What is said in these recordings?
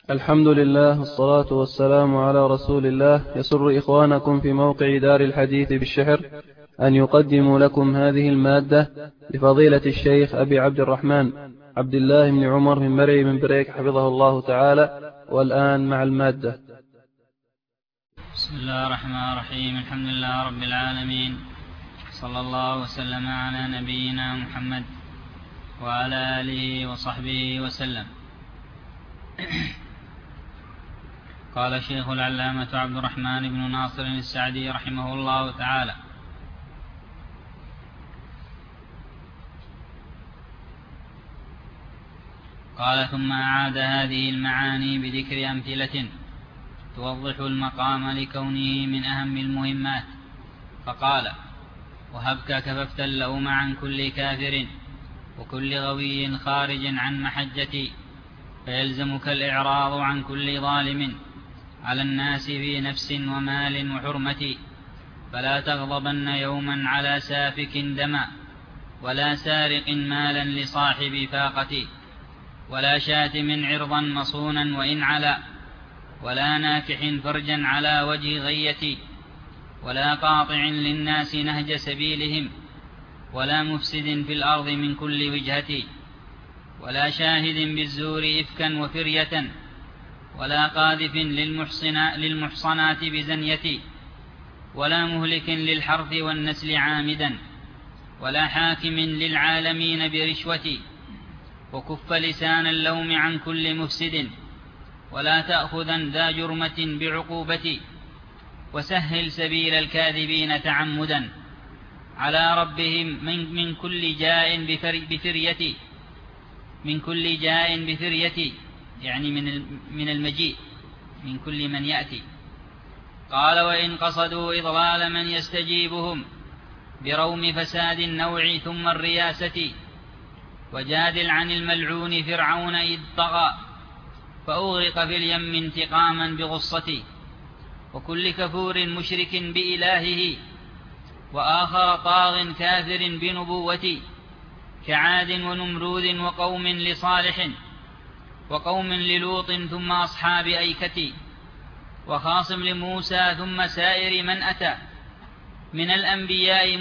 الحمد لله والصلاة والسلام على رسول الله. يسر إخوانكم في موقع دار الحديث بالشحر أن يقدموا لكم هذه المادة لفضيلة الشيخ أبي عبد الرحمن عبد الله بن عمر من مرعي من بريك حفظه الله تعالى. والآن مع المادة. بسم الله الرحمن الرحيم. الحمد لله رب العالمين، صلى الله وسلم على نبينا محمد وعلى آله وصحبه وسلم. قال الشيخ العلامة عبد الرحمن بن ناصر السعدي رحمه الله تعالى: قال: ثم أعاد هذه المعاني بذكر أمثلة توضح المقام لكونه من أهم المهمات، فقال: وهبك كففت اللوم عن كل كافر وكل غوي خارج عن محجتي، فيلزمك الإعراض عن كل ظالم على الناس في نفس ومال وحرمة، فلا تغضبن يوما على سافك دما ولا سارق مالا لصاحب فاقة، ولا شاتم عرضا مصونا وإن علا، ولا ناكح فرجا على وجه غية، ولا قاطع للناس نهج سبيلهم، ولا مفسد في الأرض من كل وجهة، ولا شاهد بالزور إفكا وفرية، ولا قاذف للمحصنات بزنية، ولا مهلك للحرث والنسل عامدا، ولا حاكم للعالمين برشوة، وكف لسان اللوم عن كل مفسد، ولا تأخذن ذا جرمة بعقوبة، وسهل سبيل الكاذبين تعمدا على ربهم من كل جاء بفرية، من كل جاء بفرية يعني من المجيء، من كل من يأتي. قال: وإن قصدوا إضلال من يستجيبهم بروم فساد النوع ثم الرياسة، وجادل عن الملعون فرعون إذ طغى فأغرق في اليم انتقاما بغصة، وكل كفور مشرك بإلهه وآخر طاغ كافر بنبوة، كعاد ونمرود وقوم لصالح وقوم للوط ثم أصحاب أيكة، وخاصم لموسى ثم سائر من أتى من الأنبياء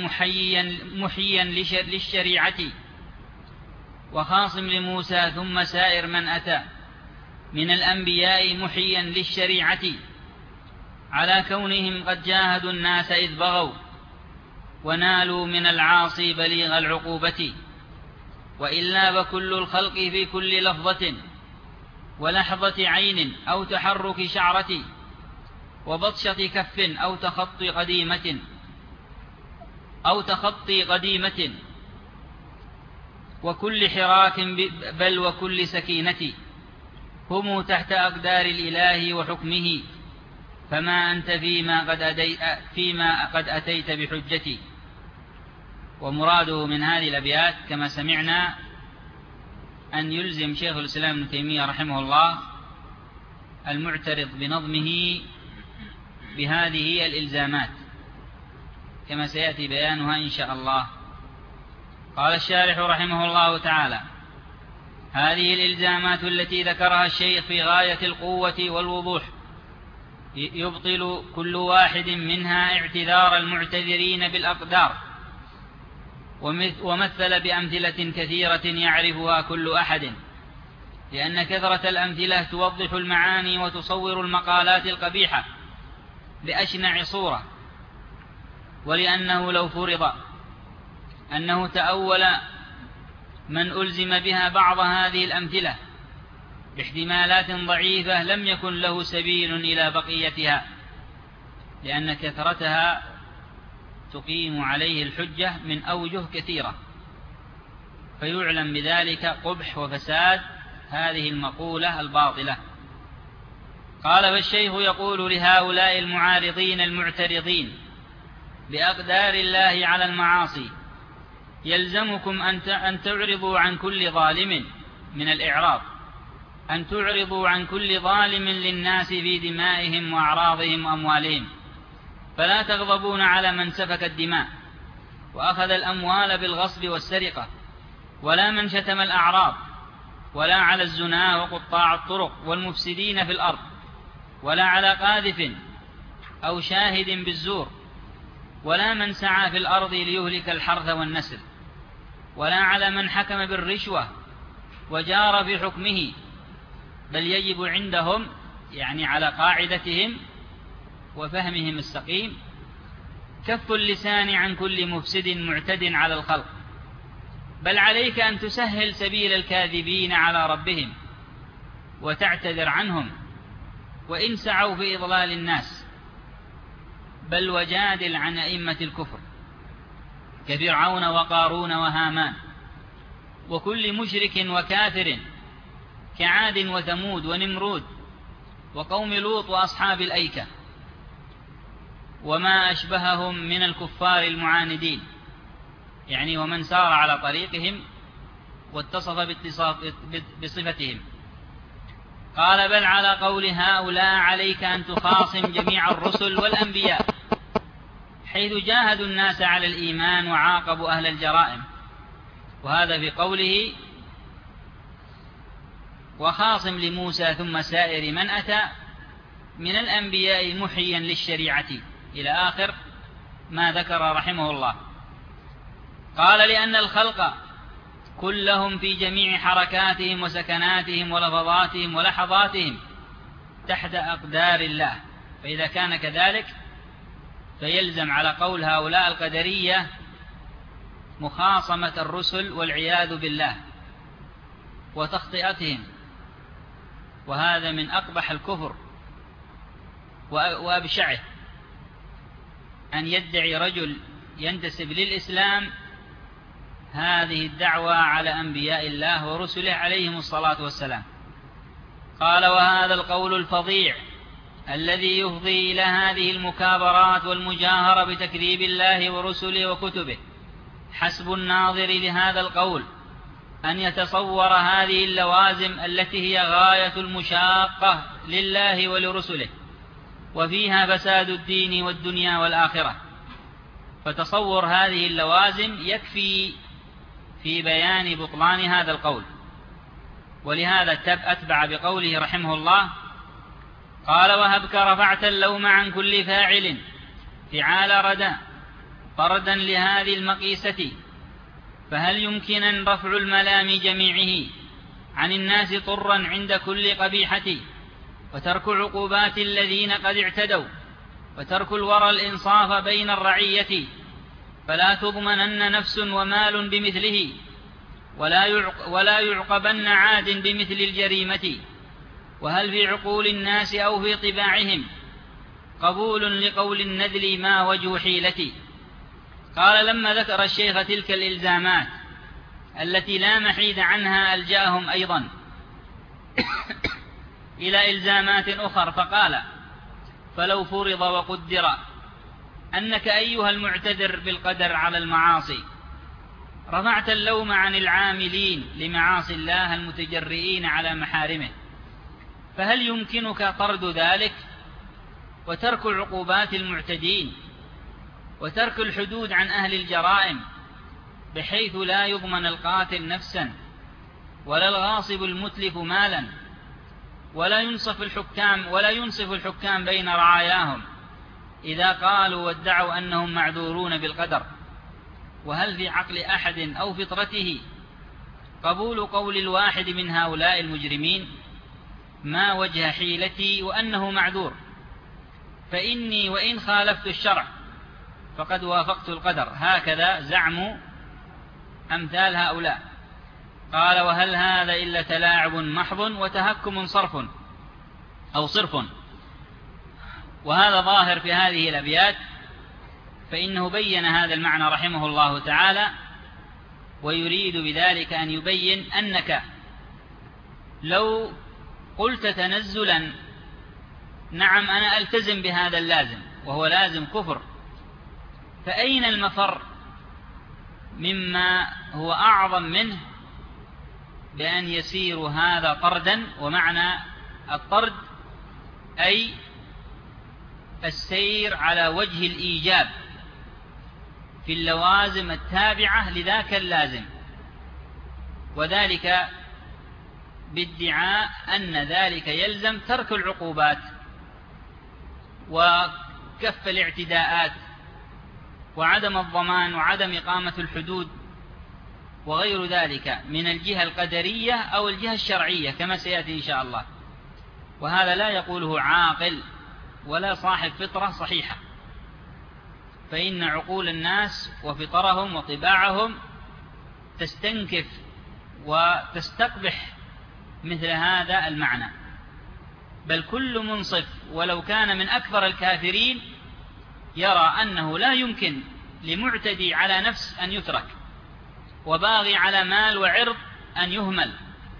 محيا للشريعة، وخاصم لموسى ثم سائر من أتى من الأنبياء محيا للشريعة، على كونهم قد جاهدوا الناس إذ بغوا ونالوا من العاصي بليغ العقوبة، وإلا فكل الخلق في كل لفظة ولحظة عين أو تحرك شعرة وبطشة كف أو تخطي قديمة وكل حراك بل وكل سكينة، هم تحت أقدار الإله وحكمه، فما أنت فيما قد أتيت بحجتي. ومراده من هذه الأبيات كما سمعنا أن يلزم شيخ الإسلام ابن تيمية رحمه الله المعترض بنظمه بهذه الإلزامات كما سيأتي بيانها إن شاء الله. قال الشارح رحمه الله تعالى: هذه الإلزامات التي ذكرها الشيخ في غاية القوة والوضوح يبطل كل واحد منها اعتذار المعتذرين بالأقدار، ومثل بأمثلة كثيرة يعرفها كل أحد، لأن كثرة الأمثلة توضح المعاني وتصور المقالات القبيحة بأشنع صورة، ولأنه لو فرض أنه تأول من ألزم بها بعض هذه الأمثلة باحتمالات ضعيفة لم يكن له سبيل إلى بقيتها، لأن كثرتها تقيم عليه الحجة من أوجه كثيرة، فيعلم بذلك قبح وفساد هذه المقولة الباطلة. قال: فالشيخ يقول لهؤلاء المعارضين المعترضين بأقدار الله على المعاصي: يلزمكم أن تعرضوا عن كل ظالم، من الإعراض أن تعرضوا عن كل ظالم للناس في دمائهم وأعراضهم وأموالهم، فلا تغضبون على من سفك الدماء وأخذ الأموال بالغصب والسرقة، ولا من شتم الأعراض ولا على الزنا وقطاع الطرق والمفسدين في الأرض، ولا على قاذف أو شاهد بالزور، ولا من سعى في الأرض ليهلك الحرث والنسل، ولا على من حكم بالرشوة وجار في حكمه، بل يجب عندهم يعني على قاعدتهم وفهمهم السقيم كف اللسان عن كل مفسد معتد على الخلق، بل عليك أن تسهل سبيل الكاذبين على ربهم وتعتذر عنهم وإن سعوا في إضلال الناس، بل وجادل عن أئمة الكفر كفرعون وقارون وهامان وكل مشرك وكافر كعاد وثمود ونمرود وقوم لوط وأصحاب الأيكة وما أشبههم من الكفار المعاندين، يعني ومن سار على طريقهم واتصف بصفتهم. قال بل على قول هؤلاء عليك أن تخاصم جميع الرسل والأنبياء، حيث جاهدوا الناس على الإيمان وعاقبوا أهل الجرائم، وهذا في قوله وخاصم لموسى ثم سائر من أتى من الأنبياء محيا للشريعة إلى آخر ما ذكر رحمه الله. قال لأن الخلق كلهم في جميع حركاتهم وسكناتهم ولفظاتهم ولحظاتهم تحت أقدار الله، فإذا كان كذلك فيلزم على قول هؤلاء القدرية مخاصمة الرسل والعياذ بالله وتخطئتهم، وهذا من أقبح الكفر وأبشعه، أن يدعي رجل ينتسب للإسلام هذه الدعوة على أنبياء الله ورسله عليهم الصلاة والسلام. قال وهذا القول الفظيع الذي يفضي إلى هذه المكابرات والمجاهرة بتكذيب الله ورسله وكتبه، حسب الناظر لهذا القول أن يتصور هذه اللوازم التي هي غاية المشاقة لله ولرسله وفيها فساد الدين والدنيا والآخرة، فتصور هذه اللوازم يكفي في بيان بطلان هذا القول. ولهذا أتبع بقوله رحمه الله قال وهبك رفعت اللوم عن كل فاعل فعال ردا طردا لهذه المقيسة، فهل يمكن رفع الملام جميعه عن الناس طرا عند كل قبيحة، وترك عقوبات الذين قد اعتدوا، وترك الورى الإنصاف بين الرعية، فلا تضمنن نفس ومال بمثله، ولا يعقبن عاد بمثل الجريمة، وهل في عقول الناس أو في طباعهم قبول لقول النذل ما وجه حيلتي. قال لما ذكر الشيخ تلك الإلزامات التي لا محيد عنها ألجأهم أيضا إلى إلزامات أخر، فقال فلو فرض وقدر أنك أيها المعتذر بالقدر على المعاصي رفعت اللوم عن العاملين لمعاصي الله المتجرئين على محارمه، فهل يمكنك طرد ذلك وترك عقوبات المعتدين وترك الحدود عن أهل الجرائم، بحيث لا يضمن القاتل نفسا ولا الغاصب المتلف مالا ولا ينصف الحكام بين رعاياهم إذا قالوا وادعوا أنهم معذورون بالقدر؟ وهل في عقل أحد أو فطرته قبول قول الواحد من هؤلاء المجرمين ما وجه حيلتي وأنه معذور، فإني وإن خالفت الشرع فقد وافقت القدر، هكذا زعم أمثال هؤلاء. قال وهل هذا إلا تلاعب محض وتهكم صرف، وهذا ظاهر في هذه الأبيات، فإنه بين هذا المعنى رحمه الله تعالى، ويريد بذلك أن يبين أنك لو قلت تنزلا نعم أنا ألتزم بهذا اللازم وهو لازم كفر، فأين المفر مما هو أعظم منه بأن يسير هذا طردا؟ ومعنى الطرد أي السير على وجه الإيجاب في اللوازم التابعة لذاك اللازم، وذلك بادعاء أن ذلك يلزم ترك العقوبات وكف الاعتداءات وعدم الضمان وعدم إقامة الحدود وغير ذلك من الجهة القدرية أو الجهة الشرعية كما سيأتي إن شاء الله. وهذا لا يقوله عاقل ولا صاحب فطرة صحيحة، فإن عقول الناس وفطرهم وطباعهم تستنكف وتستقبح مثل هذا المعنى. بل كل منصف ولو كان من أكبر الكافرين يرى أنه لا يمكن لمعتدي على نفس أن يترك، وباغي على مال وعرض أن يهمل،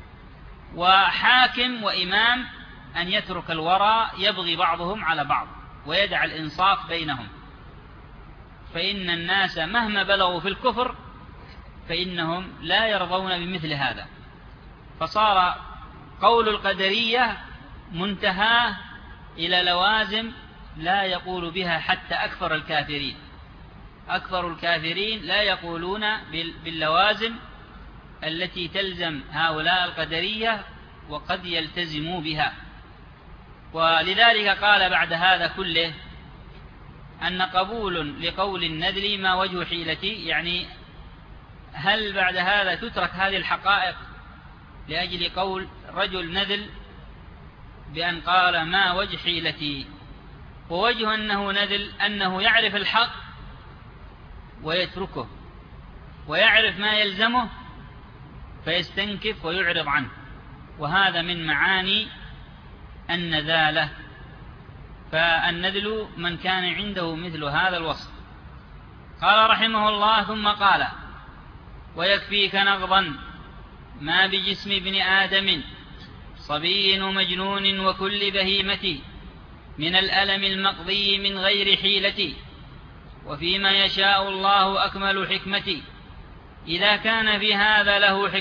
وحاكم وإمام أن يترك الورى يبغي بعضهم على بعض ويدع الإنصاف بينهم. فإن الناس مهما بلغوا في الكفر فإنهم لا يرضون بمثل هذا. فصار قول القدرية منتهى إلى لوازم لا يقول بها حتى أكثر الكافرين. أكثر الكافرين لا يقولون باللوازم التي تلزم هؤلاء القدرية وقد يلتزموا بها. ولذلك قال بعد هذا كله أن قبول لقول النذل ما وجه حيلتي، يعني هل بعد هذا تترك هذه الحقائق لأجل قول رجل نذل بأن قال ما وجه حيلتي؟ ووجه أنه نذل أنه يعرف الحق ويتركه، ويعرف ما يلزمه فيستنكف ويعرض عنه، وهذا من معاني النذالة. فالنذل من كان عنده مثل هذا الوصف. قال رحمه الله ثم قال: ويكفيك نغضا ما بجسم ابن آدم صبي ومجنون وكل بهيمة من الألم المقضي من غير حيلة، وفيما يشاء الله أكمل حكمة إذا كان في هذا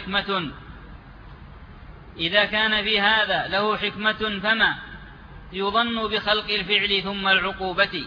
له حكمة فما يظن بخلق الفعل ثم العقوبة.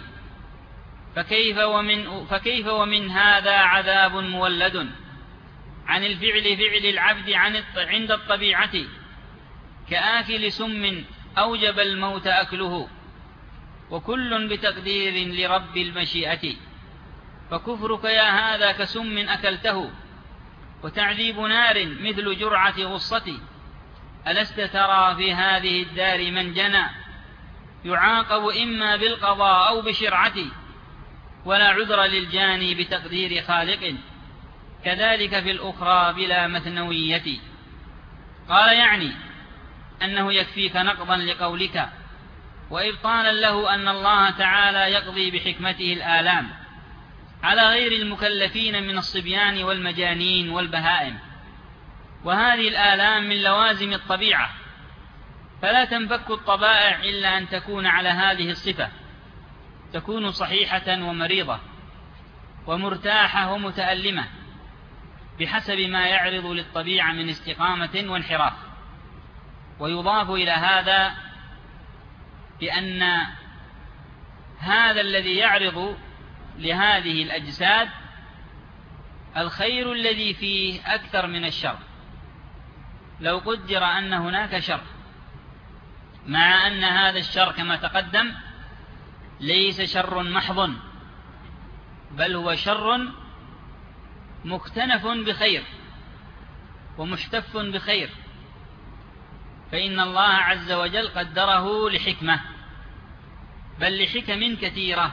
فكيف ومن هذا عذاب مولد عن الفعل فعل العبد عند الطبيعة، كآكل سم أوجب الموت أكله، وكل بتقدير لرب المشيئة. فكفرك يا هذا كسم أكلته، وتعذيب نار مثل جرعة غصة. ألست ترى في هذه الدار من جنى يعاقب إما بالقضاء أو بشرعة، ولا عذر للجاني بتقدير خالق، كذلك في الأخرى بلا مثنوية. قال يعني أنه يكفيك نقضا لقولك وإبطالا له أن الله تعالى يقضي بحكمته الآلام على غير المكلفين من الصبيان والمجانين والبهائم، وهذه الآلام من لوازم الطبيعة، فلا تنفك الطبائع إلا أن تكون على هذه الصفة، تكون صحيحة ومريضة ومرتاحة ومتألمة بحسب ما يعرض للطبيعة من استقامة وانحراف. ويضاف إلى هذا بأن هذا الذي يعرض لهذه الأجساد الخير الذي فيه أكثر من الشر. لو قدر أن هناك شر، مع أن هذا الشر كما تقدم ليس شر محض، بل هو شر مكتنف بخير ومحتف بخير، فإن الله عز وجل قدره لحكمة، بل لحكم كثيرة.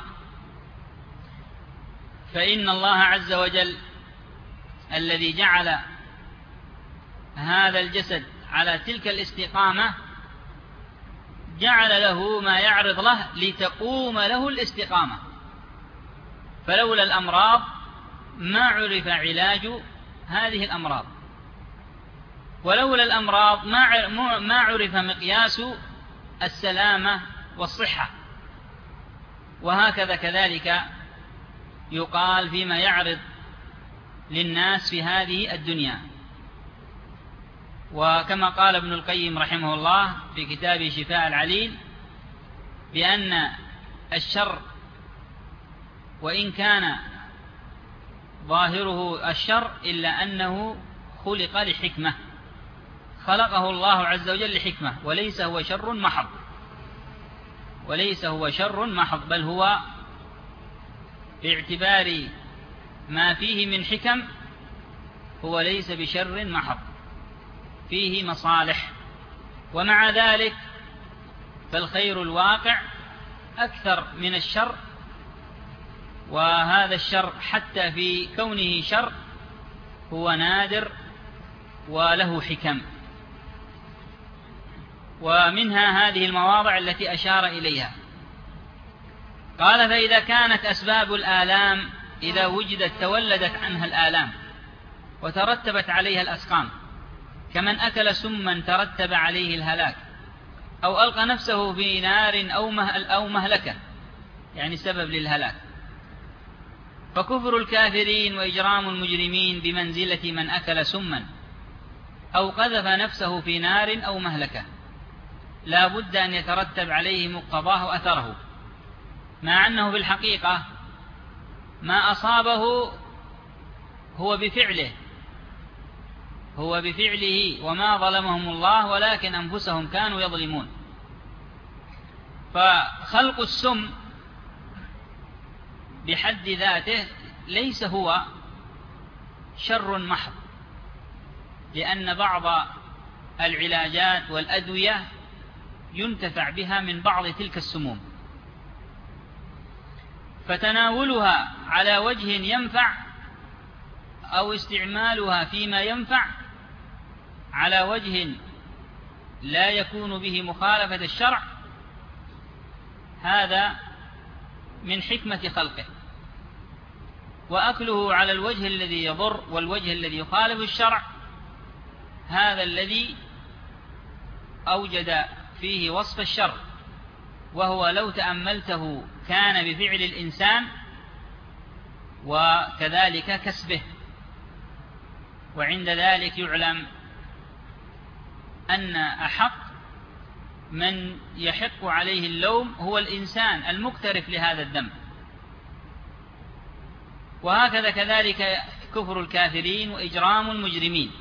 فإن الله عز وجل الذي جعل هذا الجسد على تلك الاستقامة جعل له ما يعرض له لتقوم له الاستقامة. فلولا الأمراض ما عرف علاج هذه الأمراض، ولولا الأمراض ما عرف مقياس السلامة والصحة. وهكذا كذلك يقال فيما يعرض للناس في هذه الدنيا. وكما قال ابن القيم رحمه الله في كتابه شفاء العليل بأن الشر وإن كان ظاهره الشر إلا أنه خلق لحكمة، خلقه الله عز وجل لحكمة، وليس هو شر محض، وليس هو شر محض، بل هو باعتبار ما فيه من حكم هو ليس بشر محض، فيه مصالح. ومع ذلك فالخير الواقع أكثر من الشر، وهذا الشر حتى في كونه شر هو نادر وله حكم. ومنها هذه المواضع التي أشار إليها. قال: فإذا كانت أسباب الآلام إذا وجدت تولدت عنها الآلام وترتبت عليها الأسقام، كمن أكل سما ترتب عليه الهلاك، أو ألقى نفسه في نار أو مهلكة، يعني سبب للهلاك، فكفر الكافرين وإجرام المجرمين بمنزلة من أكل سما أو قذف نفسه في نار أو مهلكة، لا بد أن يترتب عليه مقتضاه أثره، مع أنه في الحقيقة ما أصابه هو بفعله وما ظلمهم الله، ولكن أنفسهم كانوا يظلمون. فخلق السم بحد ذاته ليس هو شر محض، لأن بعض العلاجات والأدوية ينتفع بها من بعض تلك السموم، فتناولها على وجه ينفع أو استعمالها فيما ينفع على وجه لا يكون به مخالفة الشرع، هذا من حكمة خلقه. وأكله على الوجه الذي يضر والوجه الذي يخالف الشرع هذا الذي أوجد فيه وصف الشر، وهو لو تأملته كان بفعل الإنسان وكذلك كسبه. وعند ذلك يعلم أن أحق من يحق عليه اللوم هو الإنسان المقترف لهذا الذنب. وهكذا كذلك كفر الكافرين وإجرام المجرمين.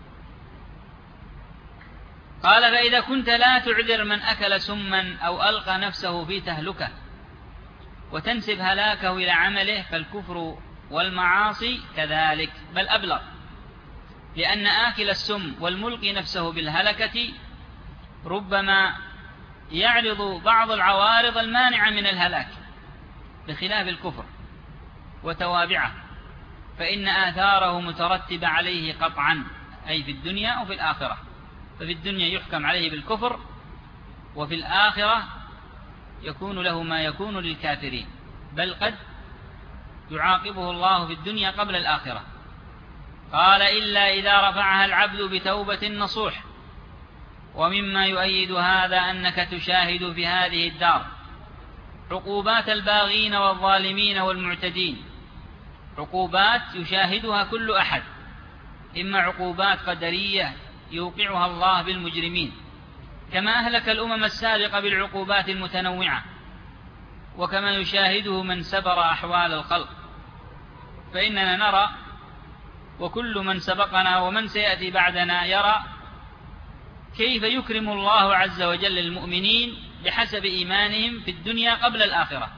قال: فإذا كنت لا تعذر من أكل سما أو ألقى نفسه في تهلكة وتنسب هلاكه إلى عمله، فالكفر والمعاصي كذلك، بل أبلغ، لأن آكل السم والملقي نفسه بالهلكة ربما يعرض بعض العوارض المانعة من الهلاك، بخلاف الكفر وتوابعه، فإن آثاره مترتبة عليه قطعا، أي في الدنيا وفي الآخرة. ففي الدنيا يحكم عليه بالكفر، وفي الآخرة يكون له ما يكون للكافرين، بل قد يعاقبه الله في الدنيا قبل الآخرة. قال: إلا إذا رفعها العبد بتوبة نصوح. ومما يؤيد هذا أنك تشاهد في هذه الدار عقوبات الباغين والظالمين والمعتدين، عقوبات يشاهدها كل أحد، إما عقوبات قدرية يوقعها الله بالمجرمين، كما أهلك الأمم السابقة بالعقوبات المتنوعة، وكما يشاهده من سبر أحوال الخلق. فإننا نرى، وكل من سبقنا ومن سيأتي بعدنا يرى، كيف يكرم الله عز وجل المؤمنين بحسب إيمانهم في الدنيا قبل الآخرة،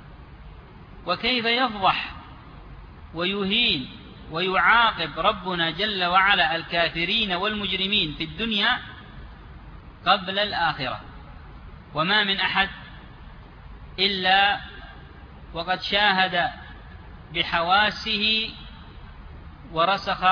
وكيف يفضح ويهين ويعاقب ربنا جل وعلا الكافرين والمجرمين في الدنيا قبل الآخرة. وما من أحد إلا وقد شاهد بحواسه ورسخ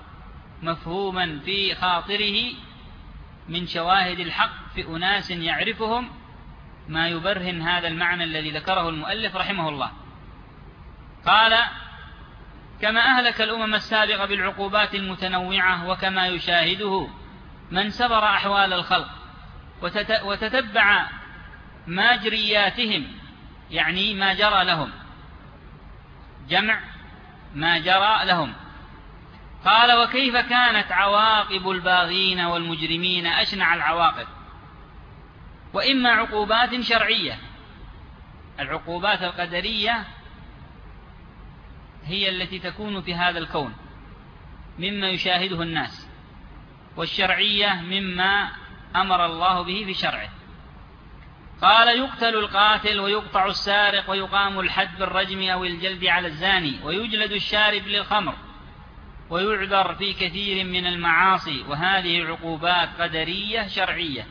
مفهوما في خاطره من شواهد الحق في أناس يعرفهم ما يبرهن هذا المعنى الذي ذكره المؤلف رحمه الله. قال: كما أهلك الأمم السابقة بالعقوبات المتنوعة، وكما يشاهده من سبر أحوال الخلق وتتبع ماجرياتهم، يعني ما جرى لهم، جمع ما جرى لهم. قال: وكيف كانت عواقب الباغين والمجرمين أشنع العواقب، وإما عقوبات شرعية، العقوبات القدرية هي التي تكون في هذا الكون مما يشاهده الناس، والشرعية مما أمر الله به في شرعه. قال: يقتل القاتل ويقطع السارق ويقام الحد بالرجم أو الجلد على الزاني ويجلد الشارب للخمر ويعذر في كثير من المعاصي، وهذه عقوبات قدرية شرعية.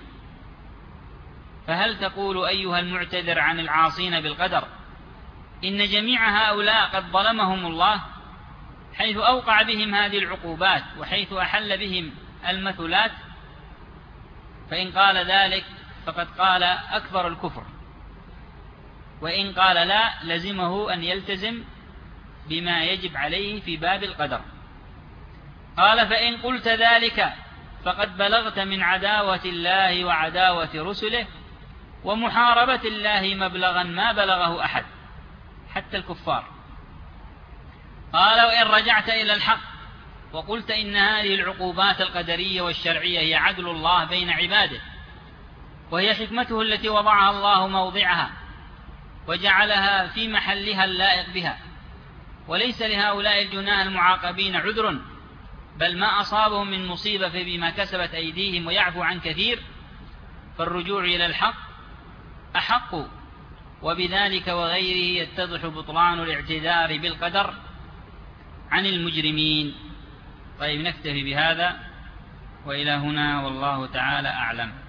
فهل تقول أيها المعتذر عن العاصين بالقدر إن جميع هؤلاء قد ظلمهم الله حيث أوقع بهم هذه العقوبات وحيث أحل بهم المثلات؟ فإن قال ذلك فقد قال أكبر الكفر، وإن قال لا لزمه أن يلتزم بما يجب عليه في باب القدر. قال: فإن قلت ذلك فقد بلغت من عداوة الله وعداوة رسله ومحاربة الله مبلغا ما بلغه أحد حتى الكفار. قال: وإن رجعت إلى الحق وقلت إن هذه العقوبات القدرية والشرعية هي عدل الله بين عباده، وهي حكمته التي وضعها الله موضعها وجعلها في محلها اللائق بها، وليس لهؤلاء الجناه المعاقبين عذر، بل ما أصابهم من مصيبة فبما كسبت أيديهم ويعفو عن كثير، فالرجوع إلى الحق أحق، وبذلك وغيره يتضح بطلان الاعتذار بالقدر عن المجرمين. طيب، نكتفي بهذا وإلى هنا، والله تعالى أعلم.